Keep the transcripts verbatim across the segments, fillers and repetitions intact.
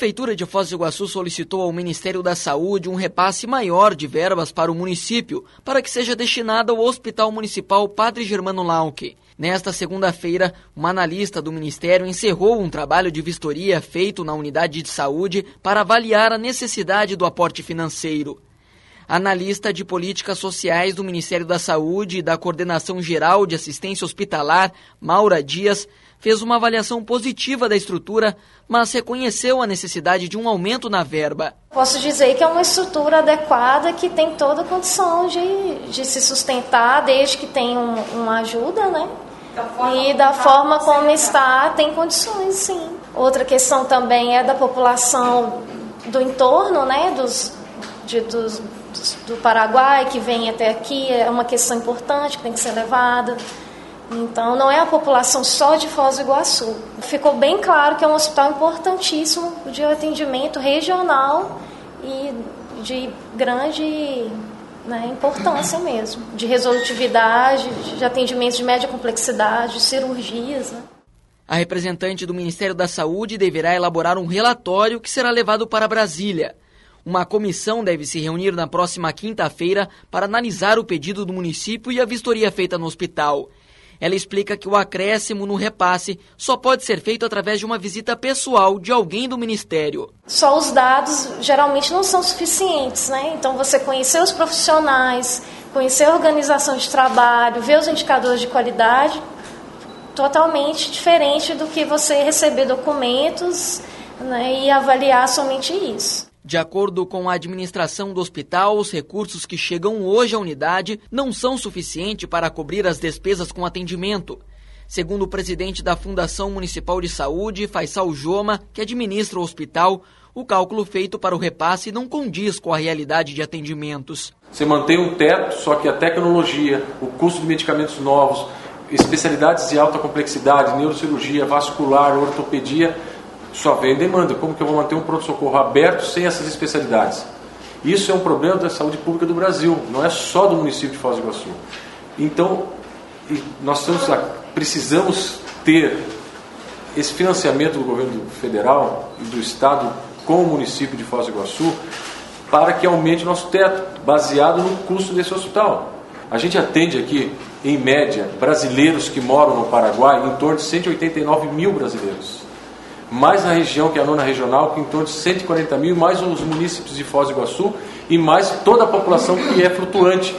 Prefeitura de Foz do Iguaçu solicitou ao Ministério da Saúde um repasse maior de verbas para o município, para que seja destinada ao Hospital Municipal Padre Germano Lauque. Nesta segunda-feira, uma analista do Ministério encerrou um trabalho de vistoria feito na unidade de saúde para avaliar a necessidade do aporte financeiro. A analista de políticas sociais do Ministério da Saúde e da Coordenação Geral de Assistência Hospitalar, Maura Dias, fez uma avaliação positiva da estrutura, mas reconheceu a necessidade de um aumento na verba. Posso dizer que é uma estrutura adequada que tem toda a condição de, de se sustentar, desde que tenha um, uma ajuda, né? Da e da forma como está, tem condições, sim. Outra questão também é da população do entorno, né? Dos, de, dos, dos, do Paraguai, que vem até aqui, é uma questão importante que tem que ser levada. Então, não é a população só de Foz do Iguaçu. Ficou bem claro que é um hospital importantíssimo de atendimento regional e de grande, né, importância mesmo, de resolutividade, de atendimentos de média complexidade, de cirurgias. Né? A representante do Ministério da Saúde deverá elaborar um relatório que será levado para Brasília. Uma comissão deve se reunir na próxima quinta-feira para analisar o pedido do município e a vistoria feita no hospital. Ela explica que o acréscimo no repasse só pode ser feito através de uma visita pessoal de alguém do Ministério. Só os dados geralmente não são suficientes, né? Então você conhecer os profissionais, conhecer a organização de trabalho, ver os indicadores de qualidade, totalmente diferente do que você receber documentos, né, e avaliar somente isso. De acordo com a administração do hospital, os recursos que chegam hoje à unidade não são suficientes para cobrir as despesas com atendimento. Segundo o presidente da Fundação Municipal de Saúde, Faisal Joma, que administra o hospital, o cálculo feito para o repasse não condiz com a realidade de atendimentos. Você mantém um teto, só que a tecnologia, o custo de medicamentos novos, especialidades de alta complexidade, neurocirurgia, vascular, ortopedia, só vem demanda. Como que eu vou manter um pronto-socorro aberto sem essas especialidades? Isso é um problema da saúde pública do Brasil, não é só do município de Foz do Iguaçu. Então, nós estamos, precisamos ter esse financiamento do governo federal e do estado com o município de Foz do Iguaçu para que aumente o nosso teto, baseado no custo desse hospital. A gente atende aqui, em média, brasileiros que moram no Paraguai, em torno de cento e oitenta e nove mil brasileiros. Mais na região, que é a nona regional, que em torno de cento e quarenta mil, mais os municípios de Foz do Iguaçu e mais toda a população que é flutuante.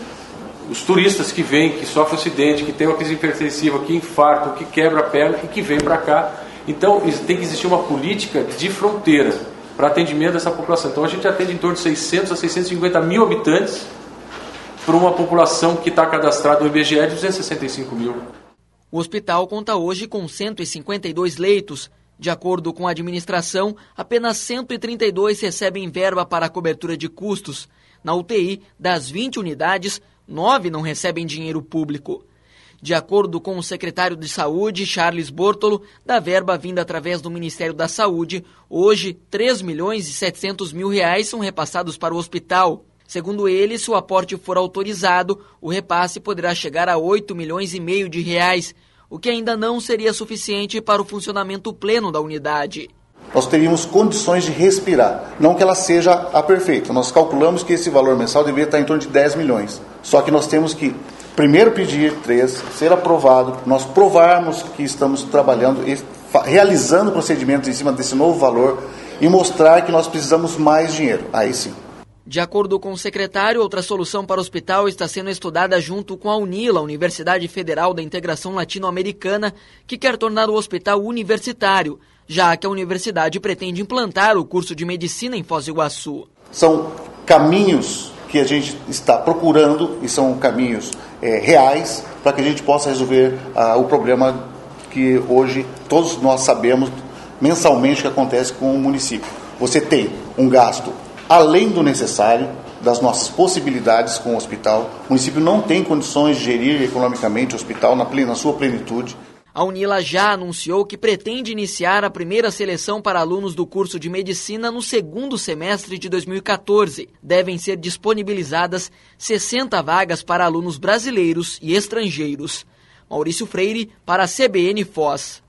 Os turistas que vêm, que sofrem acidente, que tem uma crise hipertensiva, que infartam, que quebra a perna e que vêm para cá. Então, tem que existir uma política de fronteira para atendimento dessa população. Então, a gente atende em torno de seiscentos a seiscentos e cinquenta mil habitantes para uma população que está cadastrada no I B G E de duzentos e sessenta e cinco mil. O hospital conta hoje com cento e cinquenta e dois leitos. De acordo com a administração, apenas cento e trinta e dois recebem verba para a cobertura de custos. Na U T I, das vinte unidades, nove não recebem dinheiro público. De acordo com o secretário de Saúde, Charles Bortolo, da verba vinda através do Ministério da Saúde, hoje três milhões e setecentos mil reais são repassados para o hospital. Segundo ele, se o aporte for autorizado, o repasse poderá chegar a oito milhões e meio de reais, o que ainda não seria suficiente para o funcionamento pleno da unidade. Nós teríamos condições de respirar, não que ela seja a perfeita. Nós calculamos que esse valor mensal deveria estar em torno de dez milhões. Só que nós temos que primeiro pedir três, ser aprovado, nós provarmos que estamos trabalhando, realizando procedimentos em cima desse novo valor e mostrar que nós precisamos mais dinheiro. Aí sim. De acordo com o secretário, outra solução para o hospital está sendo estudada junto com a UNILA, Universidade Federal da Integração Latino-Americana, que quer tornar o hospital universitário, já que a universidade pretende implantar o curso de medicina em Foz do Iguaçu. São caminhos que a gente está procurando e são caminhos é, reais para que a gente possa resolver ah, o problema que hoje todos nós sabemos mensalmente que acontece com o município. Você tem um gasto além do necessário, das nossas possibilidades com o hospital. O município não tem condições de gerir economicamente o hospital na, plena, na sua plenitude. A UNILA já anunciou que pretende iniciar a primeira seleção para alunos do curso de medicina no segundo semestre de dois mil e quatorze. Devem ser disponibilizadas sessenta vagas para alunos brasileiros e estrangeiros. Maurício Freire, para a C B N Foz.